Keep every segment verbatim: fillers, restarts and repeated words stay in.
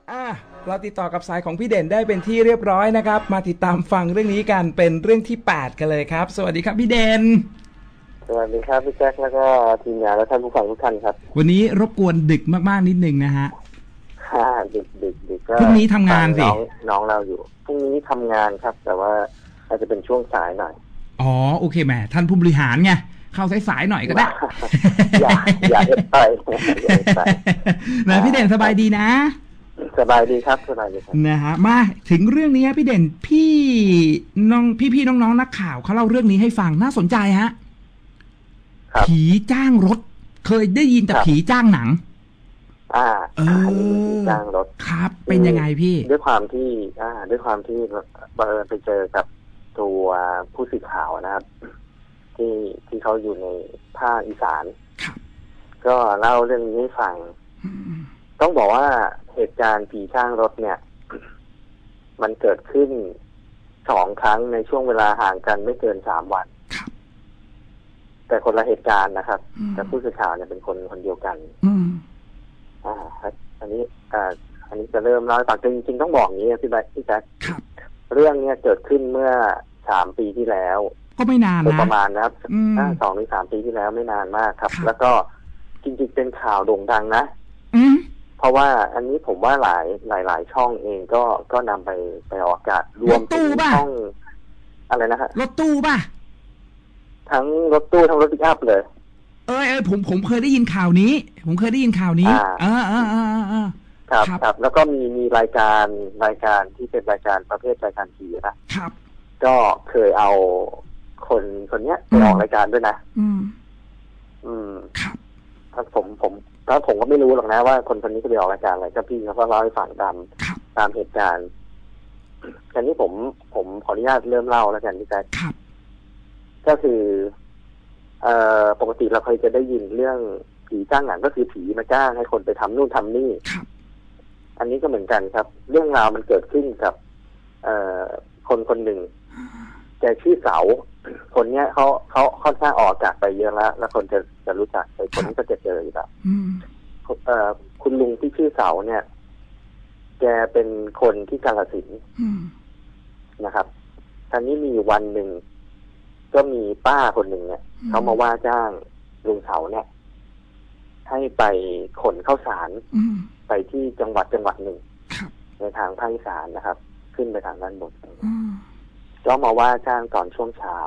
อ่ะเราติดต่อกับสายของพี่เด่นได้เป็นที่เรียบร้อยนะครับมาติดตามฟังเรื่องนี้กันเป็นเรื่องที่แปดกันเลยครับสวัสดีครับพี่เด่นสวัสดีครับพี่แจ็คแล้วก็ทีมงานและท่านผู้ฟังทุกท่านครับวันนี้รบกวนดึกมากๆนิดนึงนะฮะค่ะดึกดึกดึกก็พรุ่งนี้ทำงานสิน้องน้องเราอยู่พรุ่งนี้ทำงานครับแต่ว่าอาจจะเป็นช่วงสายหน่อยอ๋อโอเคแหมท่านผู้บริหารไงเข้าสายๆหน่อยก็ได้อย่าอย่าเอ็ดไปนะพี่เด่นสบายดีนะสบายดีครับสบายดีครับนะฮะมาถึงเรื่องนี้ฮะพี่เด่นพี่น้องพี่ๆน้องๆนักข่าวเขาเล่าเรื่องนี้ให้ฟังน่าสนใจฮะผีจ้างรถเคยได้ยินแต่ผีจ้างหนังอ่าเออจ้างรถครับเป็นยังไงพี่ด้วยความที่อ่าด้วยความที่บังเอิญไปเจอกับตัวผู้สื่อข่าวนะครับที่ที่เขาอยู่ในภาคอีสานก็เล่าเรื่องนี้ให้ฟังต้องบอกว่าเหตุการณ์ผีจ้างรถเนี่ยมันเกิดขึ้นสองครั้งในช่วงเวลาห่างกันไม่เกินสามวันแต่คนละเหตุการณ์นะครับแต่ผู้สื่อข่าวเนี่ยเป็นคนคนเดียวกันอ่าอันนี้อ่าอันนี้จะเริ่มเล่าให้ฟังจริงๆต้องบอกอย่างนี้พี่ใบพี่แจ๊คเรื่องเนี้ยเกิดขึ้นเมื่อสามปีที่แล้วก็ไม่นานนะประมาณนะครับสองหรือสามปีที่แล้วไม่นานมากครับแล้วก็จริงๆเป็นข่าวโด่งดังนะเพราะว่าอันนี้ผมว่าหลายหลายหลายช่องเองก็ก็นำไปไปออกอากาศรวมถึงช่องอะไรนะฮะรถตู้ป่ะทั้งรถตู้ทั้งรถปิกอัพเลยเออเออผมผมเคยได้ยินข่าวนี้ผมเคยได้ยินข่าวนี้อ่าอ่าอ่าอ่าครับครับแล้วก็มีมีรายการรายการที่เป็นรายการประเภทรายการทีนะครับก็เคยเอาคนคนเนี้ยไปออกรายการด้วยนะอืมอืมครับผมผมแล้วผมก็ไม่รู้หรอกนะว่าคนคนนี้จะไปออกรายการอะไรก็พี่เขาก็เล่าให้ฟังตามตามเหตุการณ์อันนี้ผมผมขออนุญาตเริ่มเล่าแล้วกันพี่แจ๊คก็คือเอ่อปกติเราเคยจะได้ยินเรื่องผีจ้างหนังก็คือผีมาจ้างให้คนไปทำนู่นทำนี่อันนี้ก็เหมือนกันครับเรื่องราวมันเกิดขึ้นกับเอ่อคนคนหนึ่งแกชื่อเสาคนเนี้ยเขาเขาค่อนข้างออกอากาศไปเยอะแล้วแล้วคนจะจะรู้จักไอ้คนนี้ก็จะเจออยู่แล้วเอ่อคุณลุงที่ชื่อเสาเนี่ยแกเป็นคนที่กาฬสินธุ์นะครับท่านนี้มีวันหนึ่งก็มีป้าคนหนึ่งเนี่ยเขามาว่าจ้างลุงเสาเนี่ยให้ไปขนข้าวสารไปที่จังหวัดจังหวัดหนึ่งในทางภาคอีสานนะครับขึ้นไปทางด้านบนก็มาว่าจ้างตอนช่วงเช้า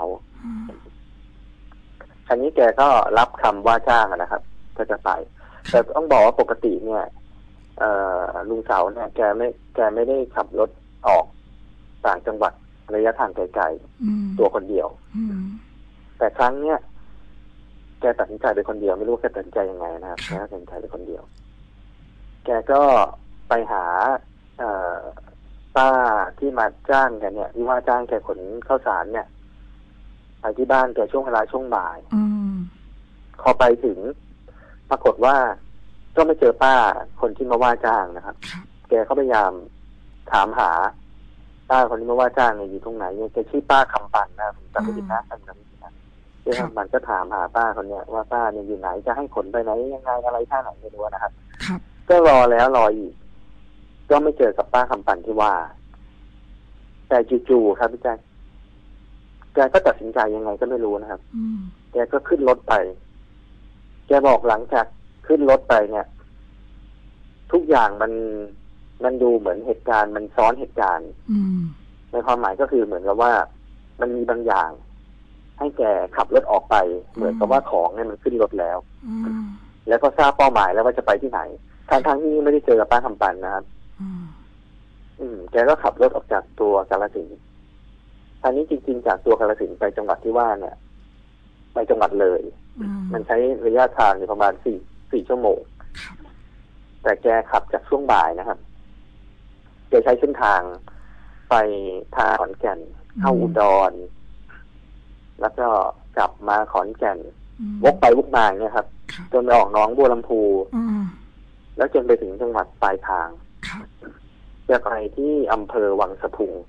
คราวนี้แกก็รับคำว่าจ้างนะครับก็จะไปแต่ต้องบอกว่าปกติเนี่ยเอ่อลุงเสาเนี่ยแกไม่แกไม่ได้ขับรถออกต่างจังหวัดระยะทางไกลๆตัวคนเดียวแต่ครั้งเนี้ยแกตัดสินใจไปคนเดียวไม่รู้แกตัดสินใจยังไงนะครับแกตัดสินใจไปคนเดียวแกก็ไปหาเอ่อป้าที่มาจ้างแกเนี่ยที่ว่าจ้างแกขนข้าวสารเนี่ยไปที่บ้านแกช่วงเวลาช่วงบ่ายพอไปถึงปรากฏว่าก็ไม่เจอป้าคนที่มาว่าจ้างนะครับแกก็พยายามถามหาป้าคนที่มาว่าจ้างเนี่ยอยู่ตรงไหนเนี่ยแกชื่อป้าคำปันนะผมจำไม่ผิดนะจำไม่ผิดนะแกคำปันก็ถามหาป้าคนเนี้ยว่าป้าเนี่ยอยู่ไหนจะให้ขนไปไหนยังไงอะไรท่าไหนไม่รู้นะครับก็รอแล้วรออีกก็ไม่เจอกับป้าคำปันที่ว่าแต่จู่ๆครับพี่แจ๊คแกก็ตัดสินใจยังไงก็ไม่รู้นะครับแกก็ขึ้นรถไปแกบอกหลังจากขึ้นรถไปเนี่ยทุกอย่างมันมันดูเหมือนเหตุการณ์มันซ้อนเหตุการณ์ในความหมายก็คือเหมือนกับว่ามันมีบางอย่างให้แกขับรถออกไปเหมือนกับว่าของเนี่ยมันขึ้นรถแล้วแล้วก็ทราบเป้าหมายแล้วว่าจะไปที่ไหนทางทางที่ไม่ได้เจอกับป้าคำปันนะครับอืมแกก็ขับรถออกจากตัวกาฬสินธุ์ทางนี้จริงๆจากตัวกาฬสินธุ์ไปจังหวัดที่ว่าเนี่ยไปจังหวัดเลยมันใช้ระยะทางอยู่ประมาณสี่สี่ชั่วโมงแต่แกขับจากช่วงบ่ายนะครับแกใช้เส้นทางไปทางขอนแก่นเข้าอุดรแล้วก็กลับมาขอนแก่นวกไปวกมาเนี่ยครับจนไปออกหนองบัวลำพูแล้วจนไปถึงจังหวัดปลายทางจะไปที่อำเภอวังสะพุง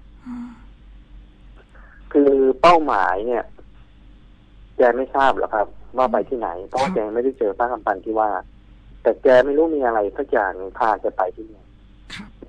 คือเป้าหมายเนี่ยแกไม่ทราบหรอกครับว่าไปที่ไหนเพราะว่าแกไม่ได้เจอป้าคำปันที่ว่าแต่แกไม่รู้มีอะไรสักอย่างพาแกไปที่นี่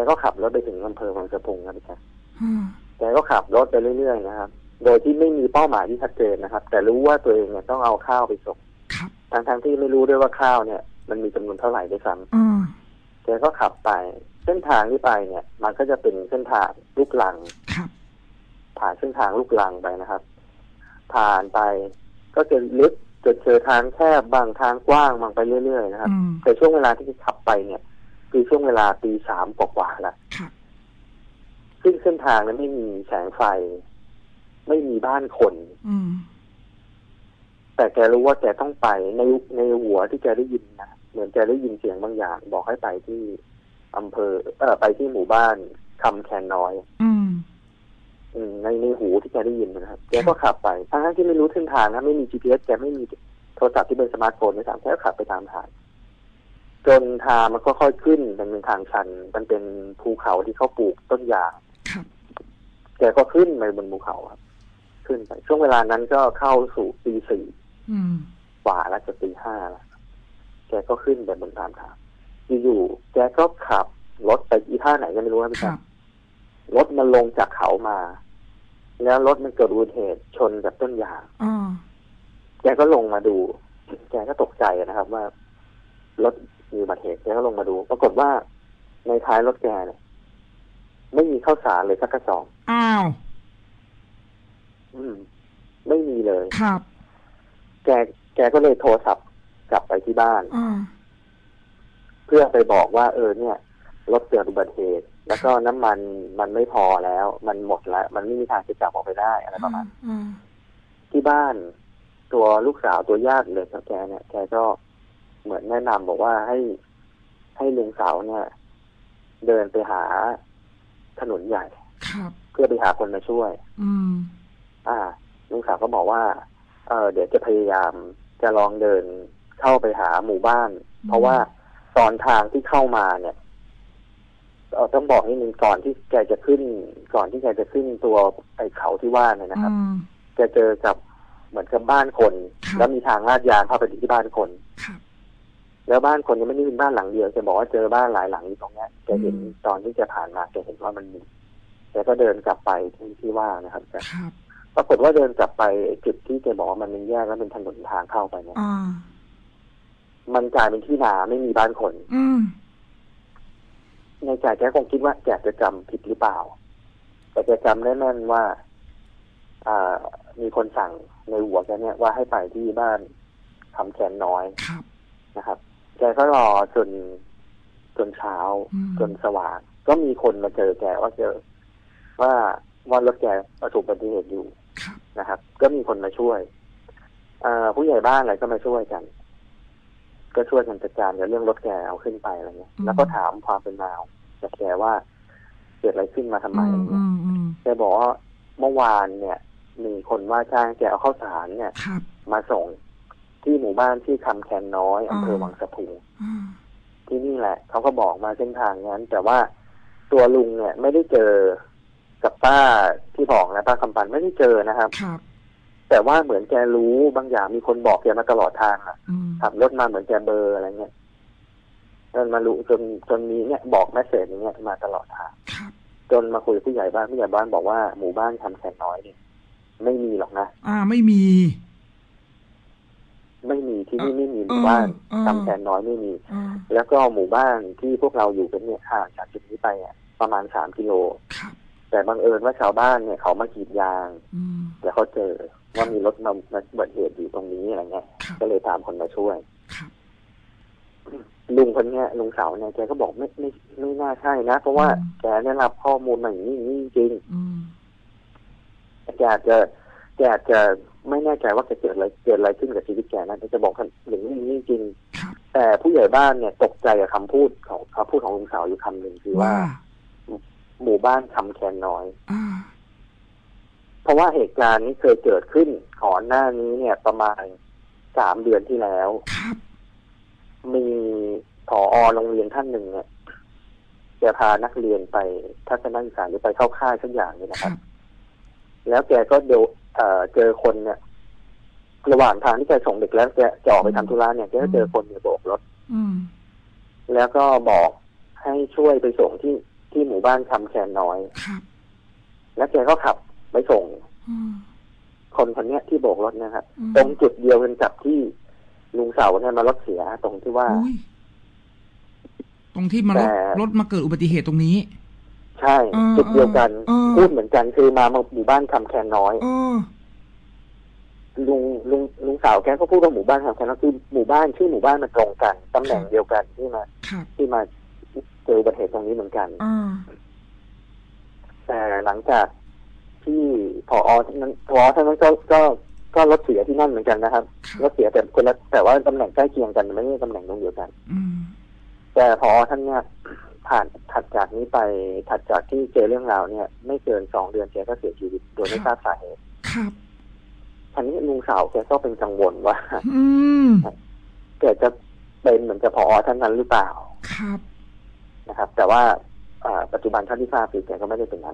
ก็ขับรถไปถึงอำเภอวังสะพุงครับพี่แจ๊คอืมแกก็ขับรถไปเรื่อยๆนะครับโดยที่ไม่มีเป้าหมายที่ชัดเจนนะครับแต่รู้ว่าตัวเองเนี่ยต้องเอาข้าวไปส่งครับทั้งๆที่ไม่รู้ด้วยว่าข้าวเนี่ยมันมีจำนวนเท่าไหร่ด้วยซ้อืมำแกก็ขับไปเส้นทางที่ไปเนี่ย มันก็จะเป็นเส้นทางลูกลังครับผ่านเส้นทางลูกลังไปนะครับ ผ่านไปก็จะลึกจะเจอทางแคบบางทางกว้างบางไปเรื่อยๆนะครับอืมแต่ช่วงเวลาที่ขับไปเนี่ยคือช่วงเวลาตีสามกว่าๆแล้วครับซึ่งเส้นทางนั้นไม่มีแสงไฟ ไม่มีบ้านคนอืมแต่แกรู้ว่าแกต้องไปในในหัวที่แกได้ยินนะเหมือนแกได้ยินเสียงบางอย่าง บอกให้ไปที่อำเภอเออไปที่หมู่บ้านคำแคนน้อยอืมอืมในในหูที่แกได้ยินนะครับแกก็ขับไปทั้งที่ไม่รู้เส้นทางนะไม่มี จี พี เอส แกไม่มีโทรศัพท์ที่เป็นสมาร์ทโฟนไม่สามารถแกก็ขับไปตามทางจนทางมันก็ค่อยขึ้นมันเป็นทางชันมันเป็นภูเขาที่เขาปลูกต้นยางครับแกก็ขึ้นไปบนภูเขาครับขึ้นไปช่วงเวลานั้นก็เข้าสู่ตีสี่อืมกว่าแล้วจะตีห้าแล้วแกก็ขึ้นไปบนตามทางอยู่ๆแกก็ขับรถไปอีท่าไหนก็ไม่รู้นะพี่คครัรับบ รถมันลงจากเขามา แล้วรถมันเกิดอุบัติเหตุชนกับต้นยางอ่าแกก็ลงมาดู แกก็ตกใจนะครับ ว่ารถมีอุบัติเหตุแกก็ลงมาดู ปรากฏว่าในท้ายรถแกเนี่ยไม่มีข้าวสารเลยสักกระสอบอ้าวอืม ไม่มีเลยครับแกแกก็เลยโทรศัพท์กลับไปที่บ้านอ่าเพื่อไปบอกว่า เออเนี่ยรถเกิดอุบัติเหตุ แล้วก็น้ำมันมันไม่พอแล้ว มันหมดแล้ว มันไม่มีทางจะจับออกไปได้อะไรประมาณอ่าที่บ้านตัวลูกสาวตัวญาติเลยกับแกเนี่ยแกก็เหมือนแนะนำบอกว่าให้ให้ลุงสาวเนี่ย เดินไปหาถนนใหญ่ครับเพื่อไปหาคนมาช่วยอืมอ่าลุงสาวก็บอกว่า เออเดี๋ยวจะพยายามจะลองเดินเข้าไปหาหมู่บ้าน เพราะว่าตอนทางที่เข้ามาเนี่ยเอ่อต้องบอกนิดนึงก่อนที่แกจะขึ้น ก่อนที่แกจะขึ้นตัวไอ้เขาที่ว่าเนี่ยนะครับอืมแกเจอกับเหมือนกับบ้านคนครับแล้วมีทางลาดยางเข้าไปที่บ้านคนครับแล้วบ้านคนยังไม่ได้เป็นบ้านหลังเดียวแกบอกว่าเจอบ้านหลายหลังอยู่ตรงเนี้ยแกเห็นอืมตอนที่แกผ่านมาแกเห็นว่ามันมีแกก็เดินกลับไปที่ที่ว่านะครับแต่ครับปรากฏว่าเดินกลับไปจุดที่แกบอกว่ามันเป็นแยกแล้วเป็นถนนทางเข้าไปเนี่ยอ่ามันกลายเป็นที่นาไม่มีบ้านคนอืมในใจแกคงคิดว่าแกจะจำผิดหรือเปล่า แต่แกจำได้แม่นว่า อ่า มีคนสั่งในหัวแกเนี่ยว่าให้ไปที่บ้านคำแคนน้อยครับนะครับ แกก็รอจนจนเช้าอืมจนสว่าง ก็มีคนมาเจอแกว่าเจอ ว่าว่ารถแกประสบอุบัติเหตุอยู่ครับนะครับ ก็มีคนมาช่วยอ่าผู้ใหญ่บ้านอะไรก็มาช่วยกัน ก็ช่วยกันจัดการกับเรื่องรถแกเอาขึ้นไปอะไรเงี้ย แล้วก็ถามความเป็นมาจากแกว่าเกิดอะไรขึ้นมาทำไมอือะไรมเงี้อืยมอืมแกบอกว่าเมื่อวานเนี่ย มีคนว่าจ้างแกเอาข้าวสารเนี่ยครับมาส่งที่หมู่บ้านที่คำแคนน้อยอ่าอำเภอวังสะพุงอ่าที่นี่แหละเขาก็บอกมาเส้นทางนั้น แต่ว่าตัวลุงเนี่ยไม่ได้เจอกับป้าที่บอกนะป้าคำปันไม่ได้เจอนะครับครับแต่ว่าเหมือนแกรู้บางอย่างมีคนบอกแกมาตลอดทางอ่ะอืมขับรถมาเหมือนแกเบอร์อะไรเงี้ยจนมารู้จนจนมีเนี่ยบอกแมสเสจอย่างเงี้ยมาตลอดทางครับจนมาคุยกับผู้ใหญ่บ้านผู้ใหญ่บ้านบอกว่าหมู่บ้านคำแคนน้อยเนี่ยไม่มีหรอกนะอ่า ไม่มีไม่มีที่นี่เอ่อไม่มีหมู่บ้านเออคำแคนน้อยไม่มีอ่าแล้วก็หมู่บ้านที่พวกเราอยู่กันเนี่ยห่างจากจุดนี้ไปอ่ะประมาณสามกิโลครับแต่บังเอิญว่าชาวบ้านเนี่ยเขามากรีดยางอืมแล้วเขาเจอว่ามีรถมามาอุบัติเหตุอยู่ตรงนี้อะไรเงี้ยครับก็เลยตามคนมาช่วยครับลุงคนเนี้ยลุงเสาเนี่ยแกก็บอกไม่ไม่ไม่น่าใช่นะ เพราะว่าแกได้รับข้อมูลมาอย่างนี้อย่างนี้จริงอืมๆแกอาจจะแกอาจจะไม่แน่ใจว่าแกเกิดอะไรเกิดอะไรขึ้นกับชีวิตแกนะแกจะบอกอย่างนี้อย่างนี้จริงครับแต่ผู้ใหญ่บ้านเนี่ยตกใจกับคำพูดของคำพูดของลุงเสาอยู่คำหนึ่งคือว่าว่าหมู่บ้านคำแคนน้อยอ่าเพราะว่าเหตุการณ์นี้เคยเกิดขึ้นก่อนหน้านี้เนี่ย ประมาณสามเดือนที่แล้วครับมีผอโรงเรียนท่านหนึ่งเนี่ยแกพานักเรียนไปทัศนศึกษาหรือไปเข้าค่ายสักอย่างนี่นะคครัรับ บแล้วแกก็เดเอ่อเจอคนเนี่ย ระหว่างทางที่แกส่งเด็กแล้วแกจะออกไปทำธุระเนี่ยแกก็เจอคนเนี่ยโบกรถอืมแล้วก็บอกให้ช่วยไปส่งที่ที่หมู่บ้านคำแคนน้อยครับแล้วแกก็ขับไปส่งคนคนนี้ที่โบกรถนะครับตรงจุดเดียวกันกับที่ลุงเสาเนี่ยมารถเสียตรงที่ว่าตรงที่มารถรถมาเกิดอุบัติเหตุตรงนี้ใช่จุดเดียวกันพูดเหมือนกันคือมาหมู่บ้านคำแคนน้อยลุงลุงลุงสาวแกก็พูดว่าหมู่บ้านคำแคนน้อยคือหมู่บ้านชื่อหมู่บ้านมันตรงกันตำแหน่งเดียวกันที่มาที่มาเจออุบัติเหตุตรงนี้เหมือนกันแต่หลังจากที่ผอท่านนั้นผอท่านนั้นก็ก็ก็รถเสียที่นั่นเหมือนกันนะครับรถเสียแต่คนละแต่ว่าตำแหน่งใกล้เคียงกันไม่ใช่ตำแหน่งตรงเดียวกันแต่ผอท่านเนี่ยผ่านถัดจากนี้ไปถัดจากที่เจอเรื่องราวเนี่ยไม่เกินสองเดือนแกก็เสียชีวิตโดยไม่ทราบสาเหตุครับทีนี้ลุงสาวแกก็เป็นกังวลว่าแกจะเป็นเหมือนกับผอท่านนั้นหรือเปล่าครับนะครับแต่ว่าปัจจุบันท่านที่ทราบคือแกก็ไม่ได้เป็นอะไร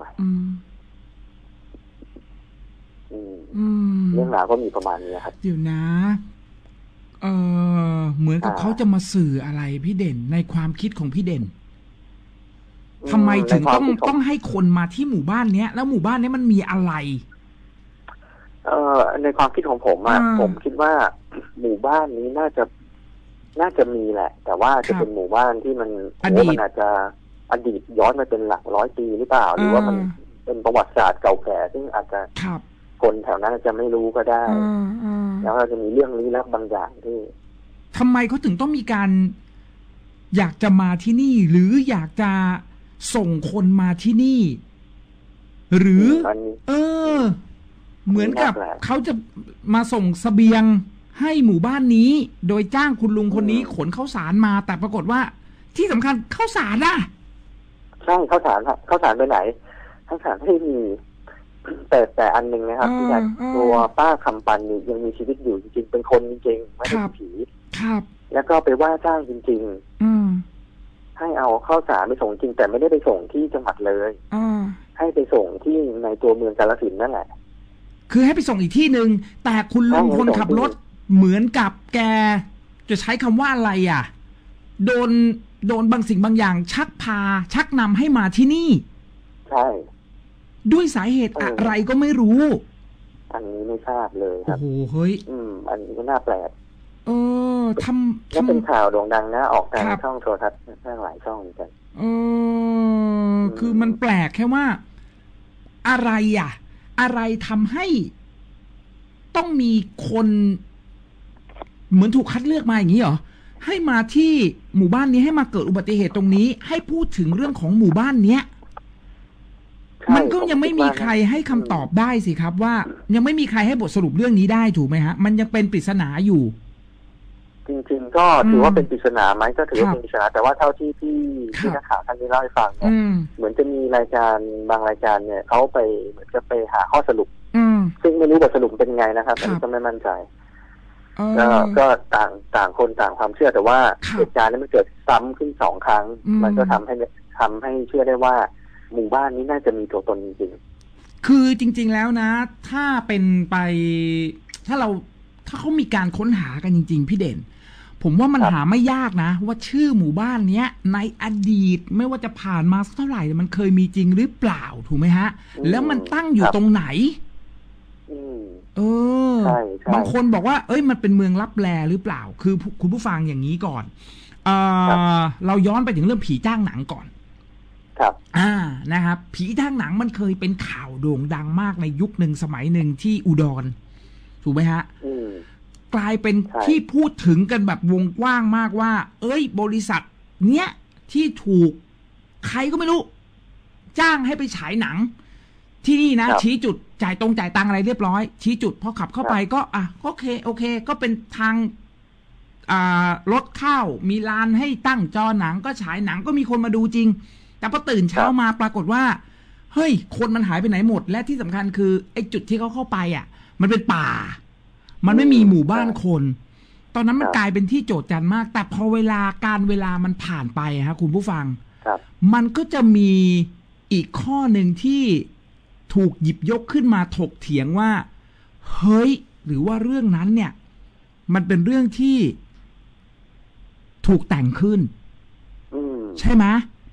เรื่องราวก็มีประมาณนี้ครับเดี๋ยวนะเออเหมือนกับเขาจะมาสื่ออะไรพี่เด่นในความคิดของพี่เด่นทำไมถึงต้องต้องให้คนมาที่หมู่บ้านเนี้ยแล้วหมู่บ้านนี้มันมีอะไรเอ่อในความคิดของผมอะผมคิดว่าหมู่บ้านนี้น่าจะน่าจะมีแหละ แต่ว่าจะเป็นหมู่บ้านที่มันโอ้มันอาจจะอดีตย้อนมาเป็นหลักร้อยปีหรือเปล่าหรือว่ามันเป็นประวัติศาสตร์เก่าแก่ซึ่งอาจจะคนแถวนั้นจะไม่รู้ก็ได้แล้วเราจะมีเรื่องลี้ลับบางอย่างที่ทำไมเขาถึงต้องมีการอยากจะมาที่นี่หรืออยากจะส่งคนมาที่นี่หรือเออเหมือนกับเขาจะมาส่งเสบียงให้หมู่บ้านนี้โดยจ้างคุณลุงคนนี้ขนข้าวสารมาแต่ปรากฏว่าที่สำคัญข้าวสารน่ะใช่ข้าวสารข้าวสารไปไหนข้าวสารไม่มีแต่แต่อันหนึ่งนะครับที่ตัวป้าคำปันนี่ยังมีชีวิตอยู่จริงๆเป็นคนจริงๆไม่ใช่ผีครับแล้วก็ไปว่าจ้างจริงๆอืมให้เอาข้าวสารไปส่งจริงแต่ไม่ได้ไปส่งที่จังหวัดเลยอืมให้ไปส่งที่ในตัวเมืองกาฬสินธุ์นั่นแหละคือให้ไปส่งอีกที่หนึ่งแต่คุณลุงคนขับรถเหมือนกับแกจะใช้คำว่าอะไรอ่ะโดนโดนบางสิ่งบางอย่างชักพาชักนำให้มาที่นี่ใช่ด้วยสาเหตุอะไรก็ไม่รู้อันนี้ไม่ทราบเลยครับโอ้โหเฮ้ยอืมอันนี้ก็น่าแปลกเออทำแล้วเป็นข่าวโด่งดังนะออกทางช่องโทรทัศน์ทั้งหลายช่องเหมือนกันเออคือมันแปลกแค่ว่าอะไรอ่ะอะไรทำให้ต้องมีคนเหมือนถูกคัดเลือกมาอย่างนี้เหรอให้มาที่หมู่บ้านนี้ให้มาเกิดอุบัติเหตุตรงนี้ให้พูดถึงเรื่องของหมู่บ้านเนี้ยมันก็ยังไม่มีใครให้คำตอบได้สิครับว่ายังไม่มีใครให้บทสรุปเรื่องนี้ได้ถูกไหมฮะมันยังเป็นปริศนาอยู่จริงๆก็ถือว่าเป็นปริศนาไหมก็ถือว่าเป็นปริศนาแต่ว่าเท่าที่ที่ที่นักข่าวท่านนี้เล่าให้ฟังเนี่ยเหมือนจะมีรายการบางรายการเนี่ยเขาไปเหมือนจะไปหาข้อสรุปซึ่งไม่รู้บทสรุปเป็นไงนะครับอันนี้ก็ไม่มั่นใจก็ก็ต่างต่างคนต่างความเชื่อแต่ว่าเหตุการณ์นี้มันเกิดซ้ำขึ้นสองครั้งมันก็ทำให้ทำให้เชื่อได้ว่าหมู่บ้านนี้น่าจะมีตัวตนจริงๆคือจริงๆแล้วนะถ้าเป็นไปถ้าเราถ้าเขามีการค้นหากันจริงๆพี่เด่นผมว่ามันหาไม่ยากนะว่าชื่อหมู่บ้านเนี้ยในอดีตไม่ว่าจะผ่านมาสักเท่าไหร่มันเคยมีจริงหรือเปล่าถูกไหมฮะแล้วมันตั้งอยู่ตรงไหนเออบางคนบอกว่าเอ้ยมันเป็นเมืองลับแลหรือเปล่าคือคุณผู้ฟังอย่างนี้ก่อนเออเราย้อนไปถึงเรื่องผีจ้างหนังก่อนครับอ่านะครับผีจ้างหนังมันเคยเป็นข่าวโด่งดังมากในยุคหนึ่งสมัยหนึ่งที่อุดรถูกไหมฮะกลายเป็นที่พูดถึงกันแบบวงกว้างมากว่าเอ้ยบริษัทเนี้ยที่ถูกใครก็ไม่รู้จ้างให้ไปฉายหนังที่นี่นะชี้จุดจ่ายตรงจ่ายตังอะไรเรียบร้อยชี้จุดพอขับเข้าไปก็อ่ะโอเคโอเคก็เป็นทางอ่ารถเข้ามีลานให้ตั้งจอหนังก็ฉายหนังก็มีคนมาดูจริงแต่พอตื่นเช้ามาปรากฏว่าเฮ้ยคนมันหายไปไหนหมดและที่สำคัญคือไอ้จุดที่เขาเข้าไปอ่ะมันเป็นป่ามันไม่มีหมู่บ้านคนตอนนั้นมันกลายเป็นที่โจษจันมากแต่พอเวลาการเวลามันผ่านไปฮะคุณผู้ฟังมันก็จะมีอีกข้อหนึ่งที่ถูกหยิบยกขึ้นมาถกเถียงว่าเฮ้ยหรือว่าเรื่องนั้นเนี่ยมันเป็นเรื่องที่ถูกแต่งขึ้นใช่ไหม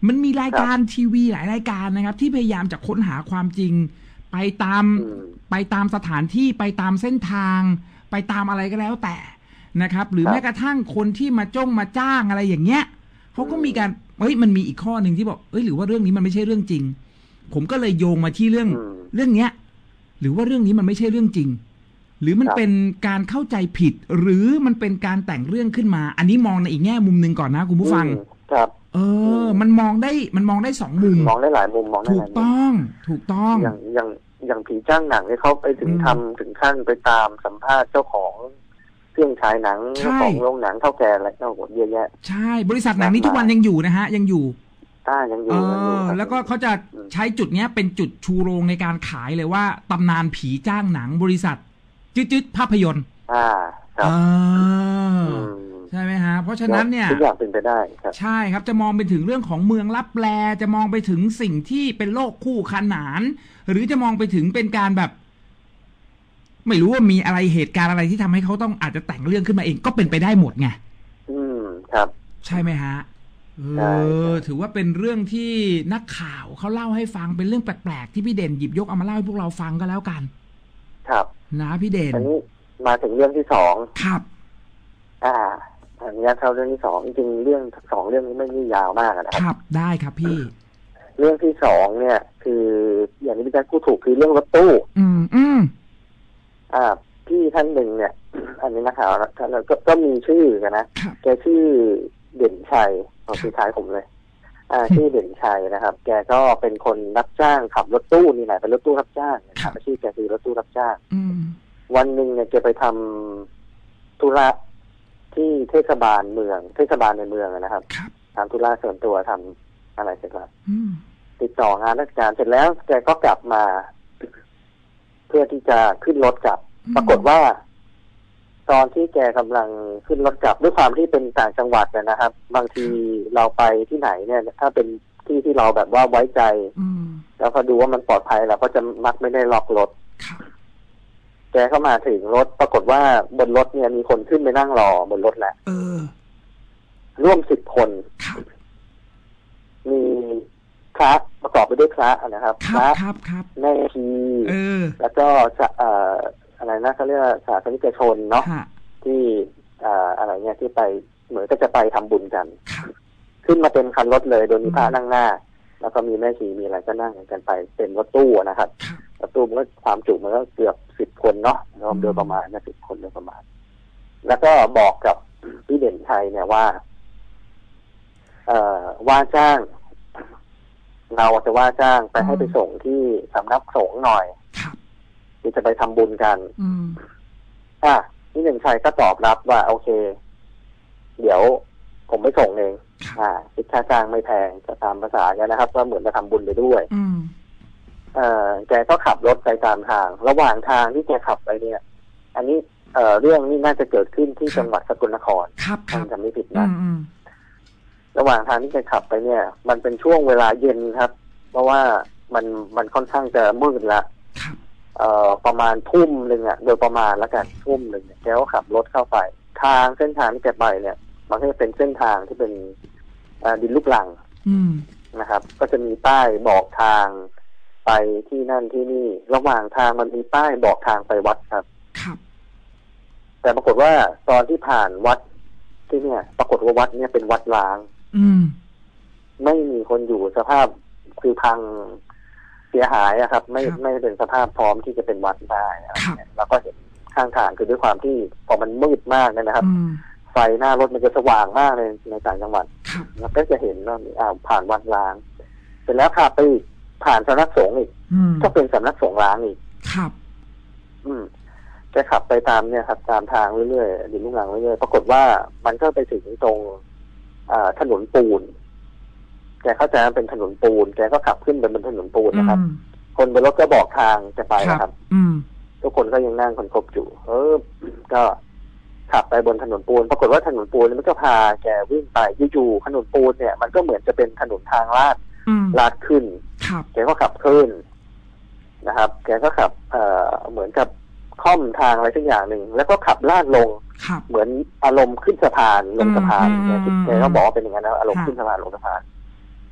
มันมีรายการทีวีหลายรายการนะครับที่พยายามจะค้นหาความจริงไปตามไปตามสถานที่ไปตามเส้นทางไปตามอะไรก็แล้วแต่นะครับหรือแม้กระทั่งคนที่มาจ้องมาจ้างอะไรอย่างเงี้ยเขาก็มีการเฮ้ยมันมีอีกข้อหนึ่งที่บอกเอ้ยหรือว่าเรื่องนี้มันไม่ใช่เรื่องจริงผมก็เลยโยงมาที่เรื่องเรื่องเนี้ยหรือว่าเรื่องนี้มันไม่ใช่เรื่องจริงหรือมันเป็นการเข้าใจผิดหรือมันเป็นการแต่งเรื่องขึ้นมาอันนี้มองในอีกแง่มุมหนึ่งก่อนนะคุณผู้ฟังครับเออมันมองได้มันมองได้สองมุมมองได้หลายมุมมองได้ถูกต้องถูกต้องอย่างอย่างอย่างผีจ้างหนังที่เขาไปถึงทำถึงขั้นไปตามสัมภาษณ์เจ้าของเครื่องฉายหนังเจ้าของโรงหนังเท่าแก่อะไรทั้งหมดเยอะแยะใช่บริษัทหนังนี้ทุกวันยังอยู่นะฮะยังอยู่อ่ายังอยู่เออแล้วก็เขาจะใช้จุดนี้เป็นจุดชูโรงในการขายเลยว่าตำนานผีจ้างหนังบริษัทจืดๆภาพยนตร์อ่าครับใช่ไหมฮะเพราะฉะนั้นเนี่ยทุกอย่างเป็นไปได้ครับใช่ครับจะมองไปถึงเรื่องของเมืองลับแลจะมองไปถึงสิ่งที่เป็นโลกคู่ขนานหรือจะมองไปถึงเป็นการแบบไม่รู้ว่ามีอะไรเหตุการณ์อะไรที่ทำให้เขาต้องอาจจะแต่งเรื่องขึ้นมาเองก็เป็นไปได้หมดไงอืมครับใช่ไหมฮะเออถือว่าเป็นเรื่องที่นักข่าวเขาเล่าให้ฟังเป็นเรื่องแปลกๆที่พี่เด่นหยิบยกเอามาเล่าให้พวกเราฟังก็แล้วกันครับนะพี่เด่นอันนี้มาถึงเรื่องที่สองครับอ่าอันนี้เข้าเรื่องที่สองจริงๆเรื่องสองเรื่องนี้ไม่ได้ยาวมากนะครับครับได้ครับพี่เรื่องที่สองเนี่ยคืออย่างที่พี่แจ๊คพูดถูกคือเรื่องรถตู้อืมอืมอ่าพี่ท่านหนึ่งเนี่ยอันนี้นะครับแล้วก็ก็มีชื่อกันนะแกชื่อเด่นชัยเอาชื่อท้ายผมเลยอ่าชื่อเด่นชัยนะครับแกก็เป็นคนรับจ้างขับรถตู้นี่แหละเป็นรถตู้รับจ้างนะครับอาชีพแกคือรถตู้รับจ้างวันหนึ่งเนี่ยแกไปทำธุระที่เทศบาลเมืองเทศบาลในเมืองนะครับทำธุระส่วนตัวทำอะไรเสร็จแล้วติดต่องานราชการเสร็จแล้วแกก็กลับมาเพื่อที่จะขึ้นรถกลับปรากฏว่าตอนที่แกกำลังขึ้นรถกลับด้วยความที่เป็นต่างจังหวัดนะครับบางทีเราไปที่ไหนเนี่ยถ้าเป็นที่ที่เราแบบว่าไว้ใจแล้วพอดูว่ามันปลอดภัยเราก็จะมักไม่ได้ล็อกรถแกเข้ามาถึงรถปรากฏว่าบนรถเนี่ยมีคนขึ้นไปนั่งรอบนรถแหละร่วมสิบคนมีพระประกอบไปด้วยพระนะครับพระแม่ชีแล้วก็เอ่ออะไรนะเขาเรียกว่าสาธารณชนเนาะที่อ่าอะไรเนี่ยที่ไปเหมือนก็จะไปทำบุญกันขึ้นมาเต็มคันรถเลยโดยมีพระนั่งหน้าแล้วก็มีแม่ชีมีอะไรก็นั่งกันไปเป็นรถตู้นะครับรถตู้มันก็ความจุมันก็เกือบสิบคนเนาะรวมโดยประมาณนะสิบคนโดยประมาณแล้วก็บอกกับพี่เด่นชัยเนี่ยว่าเอ่อว่าจ้างเราจะว่าจ้างไปให้ไปส่งที่สำนักสงฆ์หน่อยที่จะไปทำบุญกันอ่ะพี่เด่นชัยก็ตอบรับว่าโอเคเดี๋ยวผมไปส่งเองอ่าคิดค่าจ้างไม่แพงจะตามภาษากันนะครับก็เหมือนจะทำบุญไปด้วยเอ่อแกก็ขับรถไปตามทางระหว่างทางที่แกขับไปเนี่ยอันนี้เอ่อเรื่องนี้น่าจะเกิดขึ้นที่จังหวัดสกลนครถ้าจำไม่ผิดนะระหว่างทางที่แกขับไปเนี่ยมันเป็นช่วงเวลาเย็นครับเพราะว่ามันมันค่อนข้างจะมืดละเอ่อประมาณทุ่มหนึ่งอ่ะโดยประมาณแล้วกันทุ่มหนึ่งแกก็ขับรถเข้าไปทางเส้นทางที่แกไปเนี่ยมันก็จะเป็นเส้นทางที่เป็นดินลูกรังนะครับก็จะมีป้ายบอกทางไปที่นั่นที่นี่ระหว่างทางมันมีป้ายบอกทางไปวัดครับแต่ปรากฏว่าตอนที่ผ่านวัดที่เนี่ยปรากฏว่าวัดเนี่ยเป็นวัดร้างไม่มีคนอยู่สภาพคือพังเสียหายอะครับไม่ไม่เป็นสภาพพร้อมที่จะเป็นวัดได้แล้วก็เห็นข้างทางคือด้วยความที่พอมันมืดมากนะครับไฟหน้ารถมันจะสว่างมากเลยในต่างจังหวัดแล้วก็จะเห็นว่าอ่าผ่านวัดร้างเสร็จแล้วขับไปผ่านสำนักสงฆ์อีกก็เป็นสำนักสงฆ์ร้างอีกครับอืมจะขับไปตามเนี่ยครับตามทางเรื่อยๆดินลูกรังเรื่อยๆปรากฏว่ามันก็ไปถึงตรงอ่าถนนปูนแกเข้าใจว่าเป็นถนนปูนแกก็ขับขึ้นไปบนถนนปูนนะครับคนบนรถก็บอกทางจะไปนะครับทุกคนก็ยังนั่งคนครบอยู่เออก็ขับไปบนถนนปูนปรากฏว่าถนนปูนมันก็พาแกวิ่งไปอยู่ๆถนนปูนเนี่ยมันก็เหมือนจะเป็นถนนทางลาดลาดขึ้นแกก็ขับขึ้นนะครับแกก็ขับเอ่อเหมือนกับค่อมทางอะไรสักอย่างหนึ่งแล้วก็ขับลาดลงเหมือนอารมณ์ขึ้นสะพานลงสะพานแกก็บอกว่าเป็นอย่างนั้นนะอารมณ์ขึ้นสะพานลงสะพาน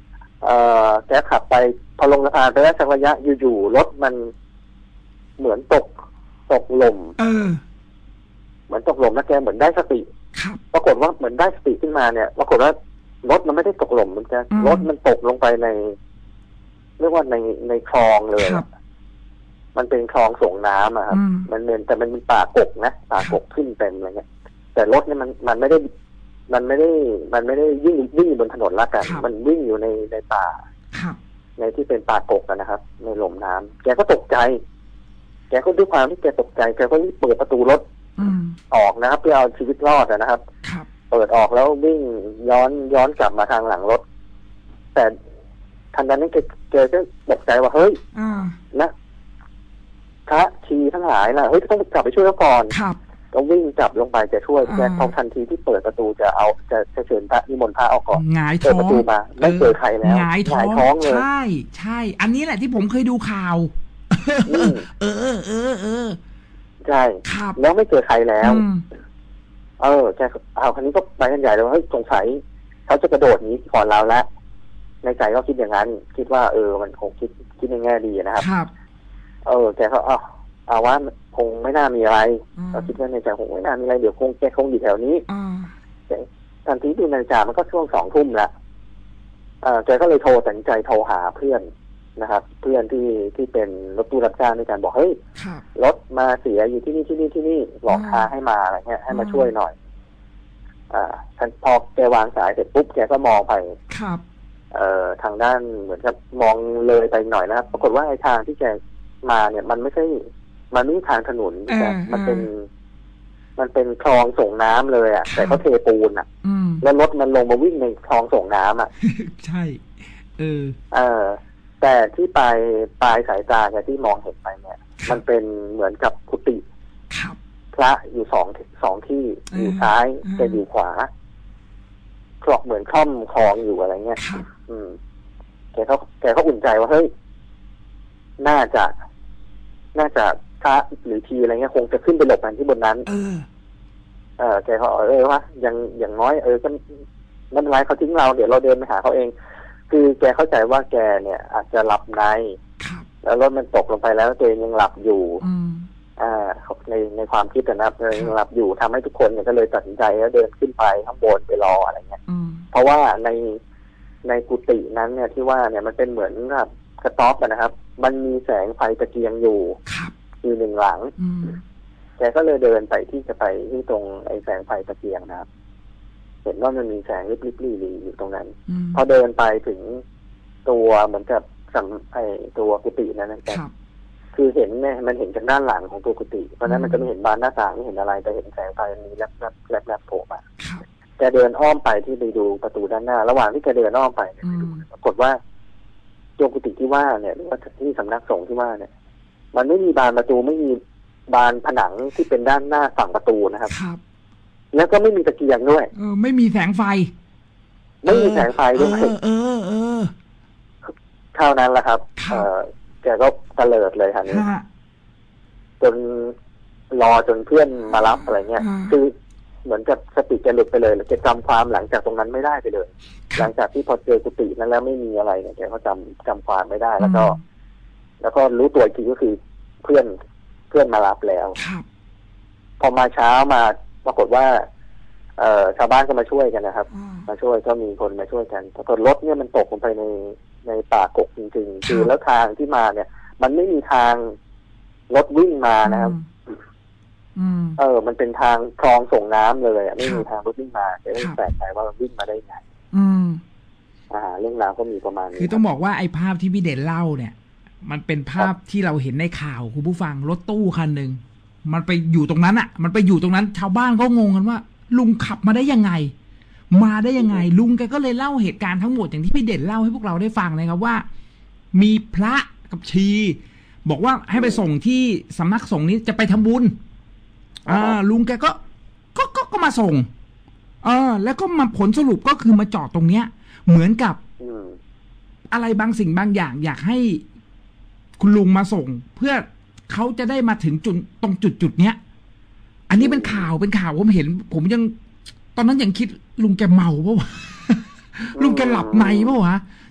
เอ่อแกขับไปพอลงสะพานไปได้สักระยะอยู่ๆรถมันเหมือนตกตกหล่มเออเหมือนตกหล่มแล้วแกเหมือนได้สติปรากฏว่าเหมือนได้สติขึ้นมาเนี่ยปรากฏว่ารถมันไม่ได้ตกหล่มมันแกรถมันตกลงไปในเรียกว่าในในคลองเลยมันเป็นคลองส่งน้ำอะครับมันเป็นแต่มันเป็นป่ากกนะป่ากกขึ้นเต็มอะไรเงี้ยแต่รถเนี่ยมันมันไม่ได้มันไม่ได้มันไม่ได้วิ่งวิ่งอยู่บนถนนละกันมันวิ่งอยู่ในในป่าในที่เป็นป่ากกนะครับในหล่มน้ำแกก็ตกใจแกก็ด้วยความที่แกตกใจแกก็รีบเปิดประตูรถออกนะครับเพื่อเอาชีวิตรอดนะครับเปิดออกแล้ววิ่งย้อนย้อนกลับมาทางหลังรถแต่ทันใดนั้นแกแกก็ตกใจว่าเฮ้ยนะพระชีทั้งหลายล่ะเฮ้ยต้องกลับไปช่วยเขาก่อนก็วิ่งจับลงไปจะช่วยแกพอทันทีที่เปิดประตูจะเอาจะจะเชิญพระนิมนต์พระออกก่อนหงายท้องเปิดประตูมาไม่เจอใครแล้วหงายท้องเลยใช่ใช่อันนี้แหละที่ผมเคยดูข่าวเออเออเออเออใช่แล้วไม่เจอใครแล้วเออแกเอาคันนี้ก็ไปกันใหญ่เลยว่าเฮ้ยสงสัยเขาจะกระโดดหนีก่อนเราแล้วในใจก็คิดอย่างนั้นคิดว่าเออมันคงคิดคิดในแง่ดีนะครับเออแกก็เอาเอาว่าคงไม่น่ามีอะไรเราคิดว่าในใจคงไม่น่ามีอะไรเดี๋ยวคงแกคงอยู่แถวนี้ทันทีดูนาฬิกามันก็ช่วงสองทุ่มละเออแกก็เลยโทรตัดสินใจโทรหาเพื่อนนะครับเพื่อนที่ที่เป็นรถตู้รับจ้างด้วยกันบอกเฮ้ยรถมาเสียอยู่ที่นี่ที่นี่ที่นี่บอกทางให้มาอะไรเงี้ยให้มาช่วยหน่อยอ่าท่านพอแกวางสายเสร็จปุ๊บแกก็มองไปครับเอ่อทางด้านเหมือนกับมองเลยไปหน่อยนะครับปรากฏว่าไอ้ทางที่แกมาเนี่ยมันไม่ใช่มันไม่ใช่ทางถนนแต่มันเป็นมันเป็นคลองส่งน้ำเลยอ่ะแต่เขาเทปูนอ่ะแล้วรถมันลงมาวิ่งในคลองส่งน้ำอ่ะใช่เออเออแต่ที่ปลายปลายสายตาแกที่มองเห็นไปเนี่ยมันเป็นเหมือนกับกุฏิพระอยู่สองสองที่อยู่ซ้ายแกอยู่ขวาคลอกเหมือนค่อมคลองอยู่อะไรเงี้ยอืมแกเขาแกเขาอุ่นใจว่าเฮ้ยน่าจะน่าจะพระหรือทีอะไรเงี้ยคงจะขึ้นไปหลบกันที่บนนั้นเออเออแกเขาเออว่ายังอย่างน้อยเออก็ไม่เป็นไรเขาทิ้งเราเดี๋ยวเราเดินไปหาเขาเองคือแกเข้าใจว่าแกเนี่ยอาจจะหลับในแล้วรถมันตกลงไปแล้วตัวเองยังหลับอยู่อ่าในในความคิดนะครับยังหลับอยู่ทำให้ทุกคนเนี่ยก็เลยตัดสินใจแล้วเดินขึ้นไปข้างบนไปรออะไรเงี้ยเพราะว่าในในกุฏินั้นเนี่ยที่ว่าเนี่ยมันเป็นเหมือนกับกระต๊อบนะครับมันมีแสงไฟตะเกียงอยู่อยู่หนึ่งหลังแกก็เลยเดินไปที่จะไปที่ตรงไอ้แสงไฟตะเกียงนะครับเห็นว่ามันมีแสงลิบลิบลี่ลี่อยู่ตรงนั้นพอเดินไปถึงตัวเหมือนกับสัมไอตัวกุฏินั้นนะครับคือเห็นเนี่ยมันเห็นจากด้านหลังของตัวกุฏิเพราะนั้นมันจะไม่เห็นบานหน้าต่างไม่เห็นอะไรแต่เห็นแสงไฟมีแลบแลบแลบแลบโผล่มาแกเดินอ้อมไปที่ไปดูประตูด้านหน้าระหว่างที่แกเดินอ้อมไปเนี่ยปรากฏว่าตัวกุฏิที่ว่าเนี่ยหรือว่าที่สำนักสงฆ์ที่ว่าเนี่ยมันไม่มีบานประตูไม่มีบานผนังที่เป็นด้านหน้าฝั่งประตูนะครับแล้วก็ไม่มีตะเกียงด้วยเออไม่มีแสงไฟไม่มีแสงไฟด้วยเออเออเออเท่านั้นแหละครับเออแกก็เตลิดเลยค่ะนี้จนรอจนเพื่อนมารับอะไรเงี้ยคือเหมือนกับสติแกหลุดไปเลยแล้วแกจำความหลังจากตรงนั้นไม่ได้ไปเลยหลังจากที่พอเจอกุฏินั้นแล้วไม่มีอะไรเนี่ยแกก็จำจำความไม่ได้แล้วก็แล้วก็รู้ตัวอีกทีก็คือเพื่อนเพื่อนมารับแล้วพอมาเช้ามาปรากฏว่าเอ่อชาวบ้านก็มาช่วยกันนะครับมาช่วยก็มีคนมาช่วยกันปรากฏรถเนี่ยมันตกลงไปในในป่ากกจริงๆคือแล้วทางที่มาเนี่ยมันไม่มีทางรถวิ่งมานะครับเออมันเป็นทางคลองส่งน้ำเลยไม่มีทางรถวิ่งมาแต่ไม่แปลกใจว่ามันวิ่งมาได้ไงอ่าเรื่องราวก็มีประมาณนี้คือต้องบอกว่าไอ้ภาพที่พี่เด่นเล่าเนี่ยมันเป็นภาพที่เราเห็นในข่าวคุณผู้ฟังรถตู้คันหนึ่งมันไปอยู่ตรงนั้นอ่ะมันไปอยู่ตรงนั้นชาวบ้านก็งงกันว่าลุงขับมาได้ยังไงมาได้ยังไงลุงแกก็เลยเล่าเหตุการณ์ทั้งหมดอย่างที่พี่เด่นเล่าให้พวกเราได้ฟังเลยครับว่ามีพระกับชีบอกว่าให้ไปส่งที่สำนักสงฆ์นี้จะไปทำบุญอ่าลุงแกก็ก็ก็ก็มาส่งเออแล้วก็มาผลสรุปก็คือมาจอดตรงเนี้ยเหมือนกับอะไรบางสิ่งบางอย่างอยากให้คุณลุงมาส่งเพื่อเขาจะได้มาถึงจุดตรงจุดจุดเนี้ยอันนี้เป็นข่าวเป็นข่าวผมเห็นผมยังตอนนั้นยังคิดลุงแกเมาปะวะลุงแกหลับในปะวะ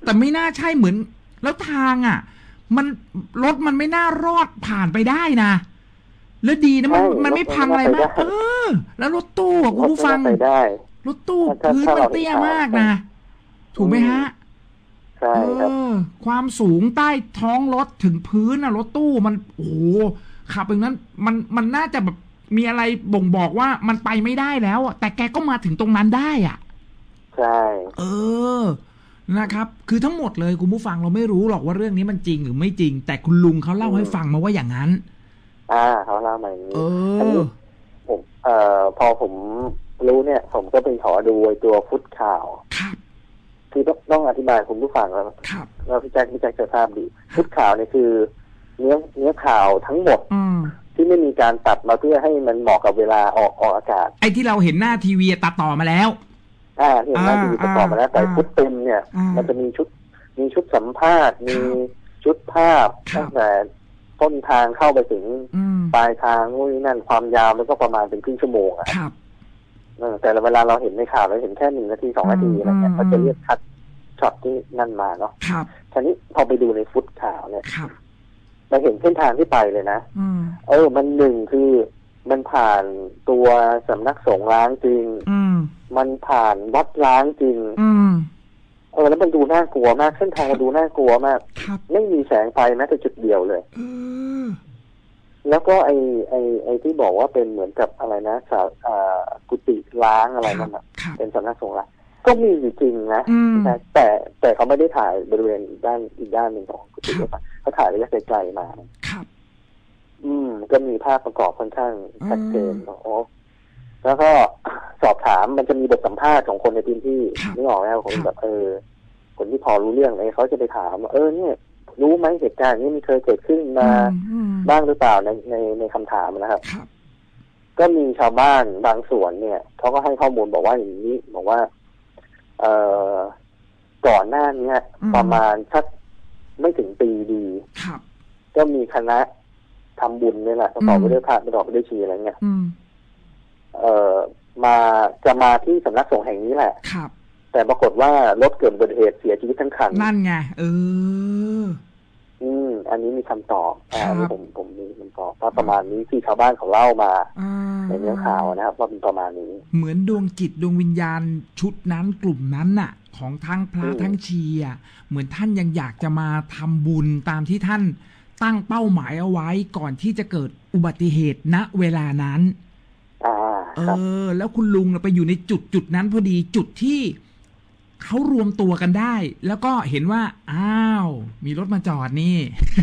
แต่ไม่น่าใช่เหมือนแล้วทางอ่ะมันรถมันไม่น่ารอดผ่านไปได้นะแล้วดีนะมันมันไม่พังอะไรมากเออแล้วรถตู้อ่ะคุณผู้ฟังรถตู้พื้นมันเตี้ยมากนะถูกไหมฮะใช่ครับความสูงใต้ท้องรถถึงพื้นอ่ะรถตู้มันโอ้โหขับอย่างนั้นมันมันน่าจะแบบมีอะไรบ่งบอกว่ามันไปไม่ได้แล้วอ่ะแต่แกก็มาถึงตรงนั้นได้อ่ะใช่เออนะครับคือทั้งหมดเลยคุณผู้ฟังเราไม่รู้หรอกว่าเรื่องนี้มันจริงหรือไม่จริงแต่คุณลุงเขาเล่าให้ฟังมาว่าอย่างนั้นอ่าเขาเล่ามาอย่างนี้เออผมเอ่อพอผมรู้เนี่ยผมก็ไปขอดูตัวฟุตข่าวครับคือต้องต้องอธิบายคุณผู้ฟังแล้วครับแล้วพี่แจ็คพี่แจ็คจะทราบดีฟุตข่าวเนี่ยคือเนื้อเนื้อข่าวทั้งหมดที่ไม่มีการตัดมาเพื่อให้มันเหมาะกับเวลาออกออกอากาศไอ้ที่เราเห็นหน้าทีวีตัดต่อมาแล้วอ่าเห็นหน้าทีวีตัดต่อมาแล้วแต่ฟุตเต็มเนี่ยมันจะมีชุดมีชุดสัมภาษณ์มีชุดภาพตั้งแต่ต้นทางเข้าไปถึงปลายทางนู่นนั่นความยาวมันก็ประมาณเป็นครึ่งชั่วโมงอ่ะแต่เวลาเราเห็นในข่าวเราเห็นแค่หนึ่งนาทีสองนาทีอะไรเงี้ยเขาจะเรียกคัดช็อตที่นั่นมาเนาะทีนี้พอไปดูในฟุตข่าวเนี่ยเราเห็นเส้นทางที่ไปเลยนะเออมันหนึ่งคือมันผ่านตัวสำนักสงฆ์ล้างจริงมันผ่านวัดล้างจริงเออแล้วมันดูน่ากลัวมากเส้นทางมันดูน่ากลัวมากไม่มีแสงไฟแม้แต่จุดเดียวเลยแล้วก็ไอไอไอที่บอกว่าเป็นเหมือนกับอะไรนะสากุฏิล้างอะไรนั่นอ่ะเป็นสำนักสงฆ์ล้างก็มีอยู่จริงนะแต่แต่เขาไม่ได้ถ่ายบริเวณด้านอีกด้านหนึ่งของกุฏิเขาถ่ายระยะไกลๆมาครับอืมก็มีภาพประกอบค่อนข้างชัดเจนโอ้แล้วก็สอบถามมันจะมีบทสัมภาษณ์ของคนในพื้นที่นึกออกไหมคนแบบเออคนที่พอรู้เรื่องอะไรเขาจะไปถามว่าเออเนี่ยรู้ไหมเหตุการณ์นี้มันเคยเกิดขึ้นมาบ้างหรือเปล่าในในในคำถามนะครับก็มีชาวบ้านบางส่วนเนี่ยเขาก็ให้ข้อมูลบอกว่าอย่างนี้บอกว่าเอ่อก่อนหน้านี้ประมาณสักไม่ถึงปีดีก็มีคณะทำบุญนี่แหละประกอบไปด้วยพระประกอบไปด้วยชีอะไรเงี้ยเอ่อมาจะมาที่สำนักสงฆ์แห่งนี้แหละแต่ปรากฏว่ารถเกิดอุบัติเหตุเสียชีวิตทั้งคันนั่นไงเอออืมอันนี้มีคำตอบอ่านี่ผมผมมีคำตอบว่าประมาณนี้ที่ชาวบ้านเขาเล่ามาในเนื้อข่าวนะครับว่าเป็นประมาณนี้เหมือนดวงจิตดวงวิญญาณชุดนั้นกลุ่มนั้นน่ะของทั้งพระทั้งชีอ่ะเหมือนท่านยังอยากจะมาทำบุญตามที่ท่านตั้งเป้าหมายเอาไว้ก่อนที่จะเกิดอุบัติเหตุณเวลานั้นเออแล้วคุณลุงไปอยู่ในจุดจุดนั้นพอดีจุดที่เขารวมตัวกันได้แล้วก็เห็นว่าอ้าวมีรถมาจอดนี่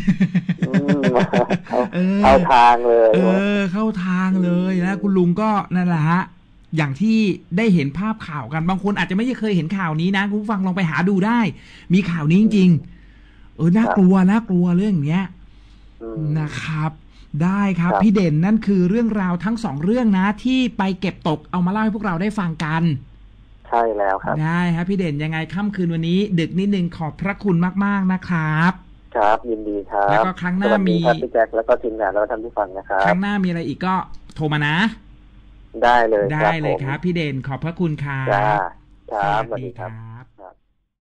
เข้าทางเลยเออเข้าทางเลยนะคุณลุงก็นั่นแหละฮะอย่างที่ได้เห็นภาพข่าวกันบางคนอาจจะไม่เคยเห็นข่าวนี้นะคุณผู้ฟังลองไปหาดูได้มีข่าวนี้จริงๆเออน่ากลัวน่ากลัวเรื่องเนี้ยนะครับได้ครับพี่เด่นนั่นคือเรื่องราวทั้งสองเรื่องนะที่ไปเก็บตกเอามาเล่าให้พวกเราได้ฟังกันใช่แล้วครับได้ครับพี่เด่นยังไงค่ำคืนวันนี้ดึกนิดนึงขอบพระคุณมากๆนะครับครับยินดีครับแล้วก็ครั้งหน้ามีพี่แจ็คแล้วก็ทีมงานแล้วก็ท่านผู้ฟังนะครับครั้งหน้ามีอะไรอีกก็โทรมานะได้เลยได้เลยครับพี่เด่นขอบพระคุณครับครับสวัสดีครับ